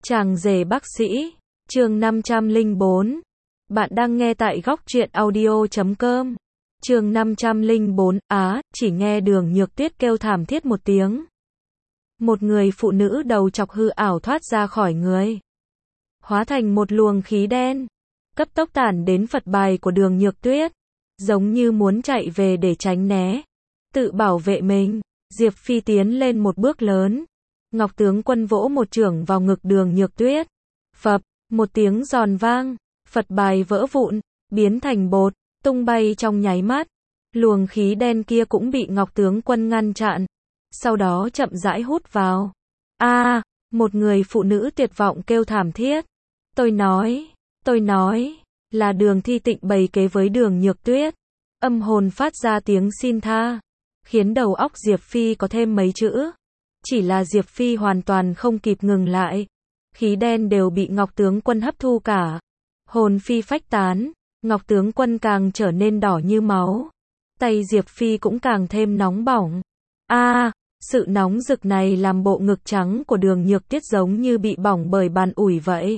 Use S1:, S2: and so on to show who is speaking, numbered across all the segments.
S1: Chàng rể bác sĩ, chương 504. Bạn đang nghe tại góc truyện audio.com. Chương 504, chỉ nghe Đường Nhược Tuyết kêu thảm thiết một tiếng. Một người phụ nữ đầu chọc hư ảo thoát ra khỏi người, hóa thành một luồng khí đen, cấp tốc tản đến Phật bài của Đường Nhược Tuyết, giống như muốn chạy về để tránh né, tự bảo vệ mình. Diệp Phi tiến lên một bước lớn, Ngọc tướng quân vỗ một chưởng vào ngực Đường Nhược Tuyết. Phập, một tiếng giòn vang, Phật bài vỡ vụn, biến thành bột, tung bay trong nháy mắt. Luồng khí đen kia cũng bị Ngọc tướng quân ngăn chặn, sau đó chậm rãi hút vào. Một người phụ nữ tuyệt vọng kêu thảm thiết. Tôi nói, là Đường Thi Tịnh bày kế với Đường Nhược Tuyết. Âm hồn phát ra tiếng xin tha, khiến đầu óc Diệp Phi có thêm mấy chữ. Chỉ là Diệp Phi hoàn toàn không kịp ngừng lại. Khí đen đều bị Ngọc tướng quân hấp thu cả. Hồn phi phách tán, Ngọc tướng quân càng trở nên đỏ như máu. Tay Diệp Phi cũng càng thêm nóng bỏng. Sự nóng rực này làm bộ ngực trắng của Đường Nhược Tuyết giống như bị bỏng bởi bàn ủi vậy.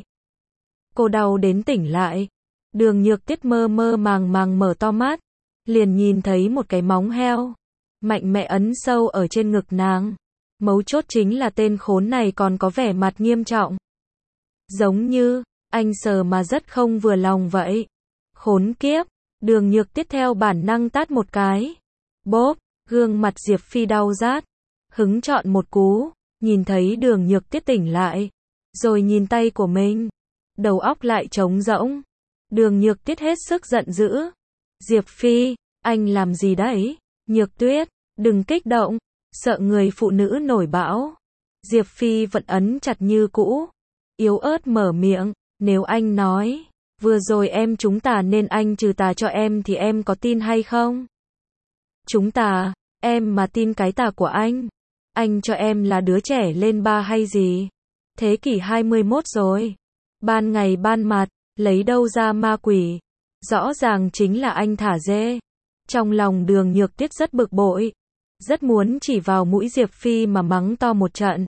S1: Cô đau đến tỉnh lại. Đường Nhược Tuyết mơ mơ màng màng mở to mắt, liền nhìn thấy một cái móng heo mạnh mẽ ấn sâu ở trên ngực nàng. Mấu chốt chính là tên khốn này còn có vẻ mặt nghiêm trọng. Giống như, anh sờ mà rất không vừa lòng vậy. Khốn kiếp, Đường Nhược Tuyết theo bản năng tát một cái. Bốp, gương mặt Diệp Phi đau rát. Hứng chọn một cú, nhìn thấy Đường Nhược Tuyết tỉnh lại. Rồi nhìn tay của mình. Đầu óc lại trống rỗng. Đường Nhược Tuyết hết sức giận dữ. Diệp Phi, anh làm gì đấy? Nhược Tuyết, đừng kích động. Sợ người phụ nữ nổi bão. Diệp Phi vẫn ấn chặt như cũ. Yếu ớt mở miệng. Nếu anh nói, vừa rồi chúng ta nên anh trừ tà cho em thì em có tin hay không? Chúng ta, em mà tin cái tà của anh cho em là đứa trẻ lên 3 hay gì? Thế kỷ 21 rồi. Ban ngày ban mặt, lấy đâu ra ma quỷ? Rõ ràng chính là anh thả dê. Trong lòng Đường Nhược Tuyết rất bực bội. Rất muốn chỉ vào mũi Diệp Phi mà mắng to một trận.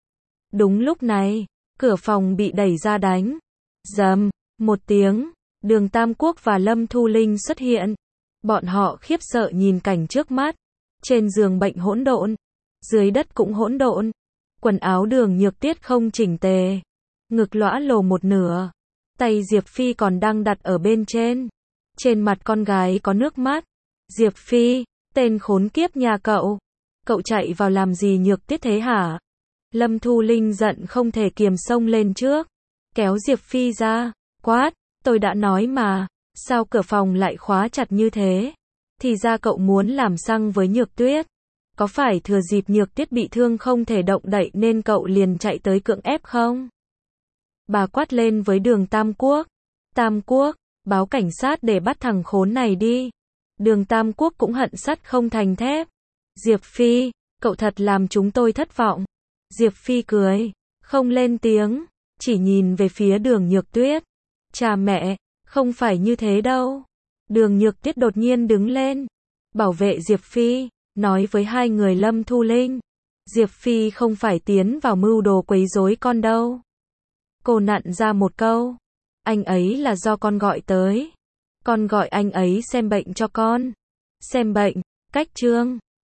S1: Đúng lúc này, cửa phòng bị đẩy ra đánh. Rầm, một tiếng, Đường Tam Quốc và Lâm Thu Linh xuất hiện. Bọn họ khiếp sợ nhìn cảnh trước mắt. Trên giường bệnh hỗn độn, dưới đất cũng hỗn độn. Quần áo Đường Nhược Tuyết không chỉnh tề, ngực lõa lồ một nửa. Tay Diệp Phi còn đang đặt ở bên trên. Trên mặt con gái có nước mắt. Diệp Phi, tên khốn kiếp nhà cậu chạy vào làm gì Nhược Tuyết thế hả? Lâm Thu Linh giận không thể kiềm xông lên trước, kéo Diệp Phi ra, quát, tôi đã nói mà, sao cửa phòng lại khóa chặt như thế? Thì ra cậu muốn làm xăng với Nhược Tuyết. Có phải thừa dịp Nhược Tuyết bị thương không thể động đậy nên cậu liền chạy tới cưỡng ép không? Bà quát lên với Đường Tam Quốc. Tam Quốc, báo cảnh sát để bắt thằng khốn này đi. Đường Tam Quốc cũng hận sắt không thành thép. Diệp Phi, cậu thật làm chúng tôi thất vọng. Diệp Phi cười, không lên tiếng, chỉ nhìn về phía Đường Nhược Tuyết. Cha mẹ, không phải như thế đâu. Đường Nhược Tuyết đột nhiên đứng lên, bảo vệ Diệp Phi, nói với hai người Lâm Thu Linh. Diệp Phi không phải tiến vào mưu đồ quấy rối con đâu. Cô nặn ra một câu. Anh ấy là do con gọi tới. Con gọi anh ấy xem bệnh cho con. Xem bệnh, cách chương.